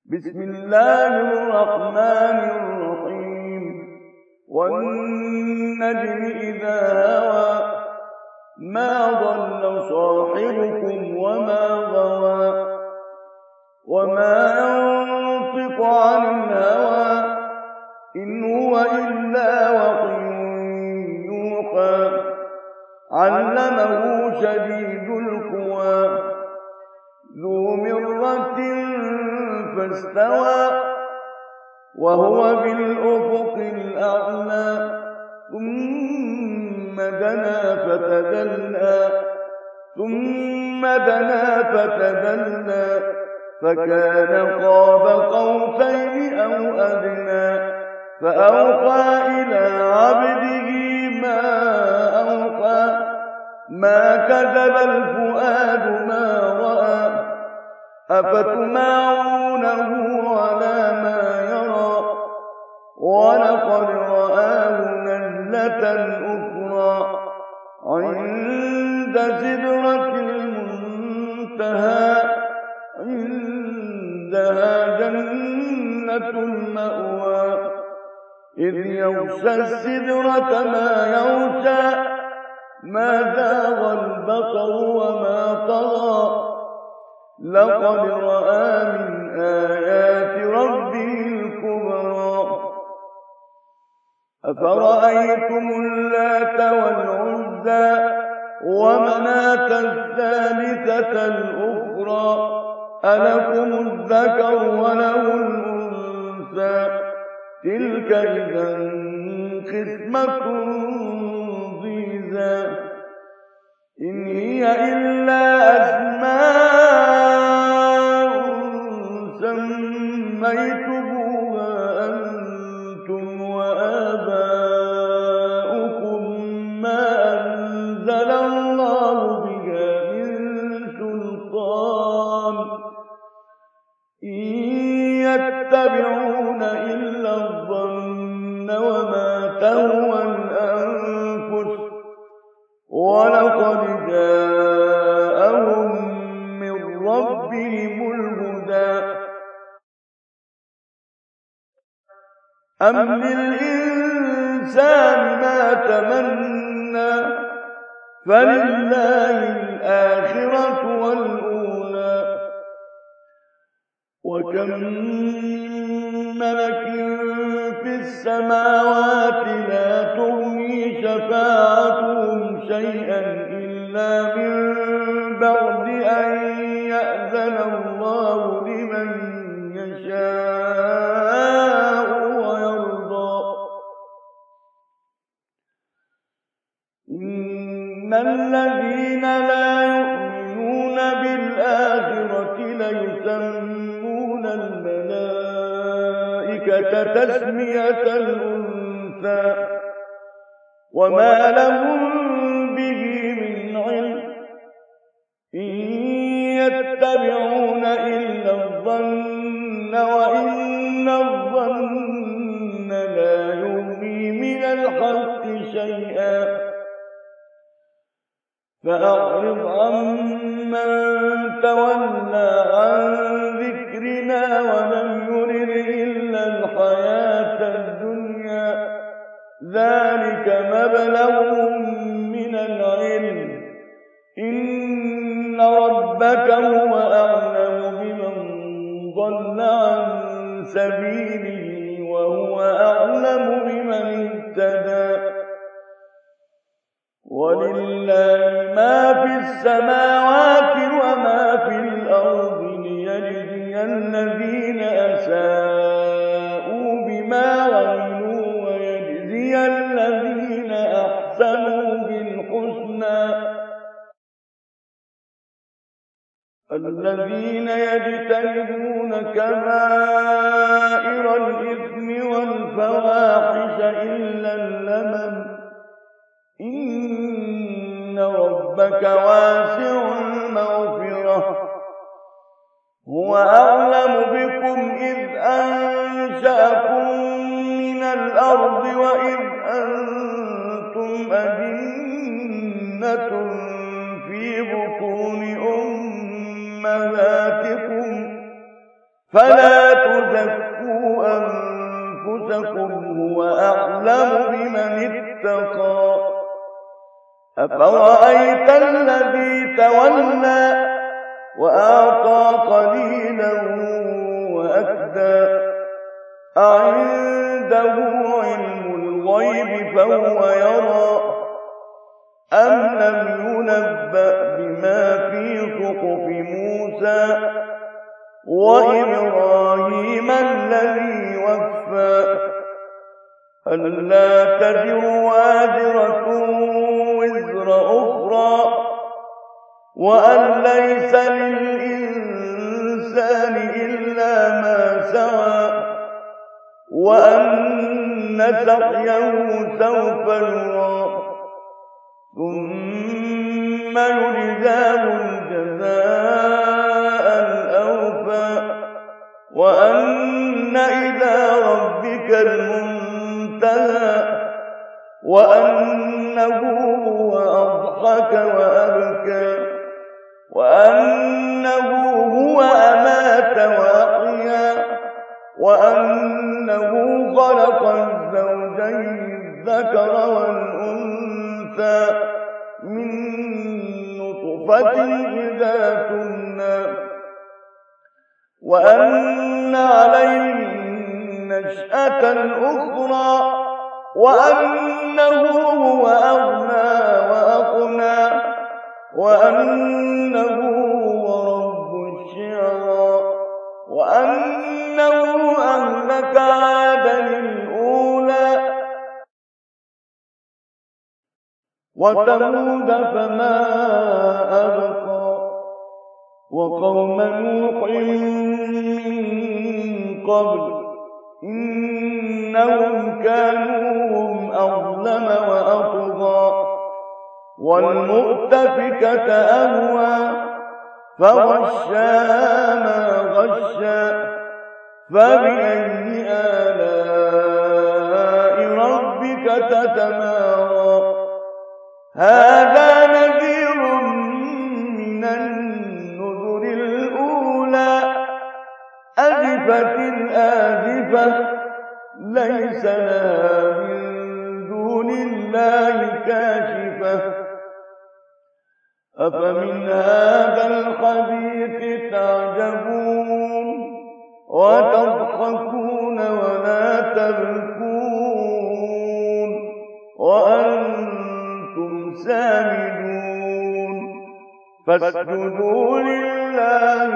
بسم الله الرحمن الرحيم. والنجم إذا هوى ما ضل صاحبكم وما غوى وما ينطق عن الهوى إن هو إلا وحي يوحى علمه شديد القوى ذو مرة فاستوى وهو بالأفق الأعلى ثم دنا فتدلى فكان قاب قوسين أو أدنى فأوحى إلى عبده ما أوحى ما كذب الفؤاد ما رأى أفتمارونه على ما يرى ولقد رآه نزلة أخرى عند سدرة المنتهى عندها جنة المأوى إذ يغشى السدرة ما يغشى ما زاغ البصر وما طغى لقد رأى من آيات ربه الكبرى أفرأيتم اللات والعزى ومناة الثالثة الأخرى ألكم الذكر وله الأنثى تلك إذا قسمة ضيزى إن هي إلا أسماء سميتموها أنتم وآباؤكم ما أنزل الله بها من سلطان إن يتبعون إلا الظن وما تهوى الأنفس ولقد جاءهم من ربهم الهدى أم للإنسان ما تمنى فلله الآخرة والأولى وكم ملك في السماوات لا تغني شفاعتهم شيئا إلا من بعد أن يأذن الله لمن يشاء ويرضى إن الذين لا يؤمنون بالآخرة ليسمون الملائكة تسمية الأنثى وما لهم به من علم إن يتبعون إلا الظن وإن الظن لا يغني من الحق شيئا فأعرض عمن تولى عن ذكرنا ولم يرد إلا الحياة الدنيا ذلك مبلغهم من العلم إن ربك هو أعلم بمن ضل عن سبيله وهو أعلم بمن اهتدى ولله ما في السماوات وما في الأرض ليجزي الذين أساءوا بما عملوا ويجزي الذين أحسنوا بالحسنى الذين يجتنبون كبائر الإثم والفواحش إلا اللمم إن ربك واسع المغفرة هو أعلم بكم إذ أنشأكم من الأرض وإذ أنتم أجنة في بطون أمهاتكم فلا تزكوا أنفسكم هو أعلم بمن اتقى أفرأيت الذي تولى وأعطى قليلا وأكدى أعنده علم الغيب فهو يرى أم لم ينبأ بما في صحف موسى وإبراهيم الذي وفى ألا تزر وازرة وزر أخرى وأن ليس للإنسان إلا ما سعى وأن سعيه سوف يرى ثم يجزاه الجزاء الأوفى وأن إلى ربك المنتهى وأنه هو أضحك وأبكى وأنه هو أمات وأحيا وأنه خلق الزوجين الذكر والأنثى من نطفة إذا تمنى وأن عليه النشأة الأخرى وأنه هو أغنى وأقنى وأنه هو رب الشعرى وأنه أهلك عادا الأولى وثمود فما أبقى وقوم نوح من قبل إنهم كانوا هم أظلم وأطغى والمؤتفكة أهوى فغشاها ما غشى فبأي آلاء ربك تتمارى هذا نذير من النذر الأولى أزفت الآزفة ليس لها من دون الله كاشفة أفمن هذا الحديث تعجبون وتضحكون ولا تبكون وأنتم سامدون فاسجدوا لله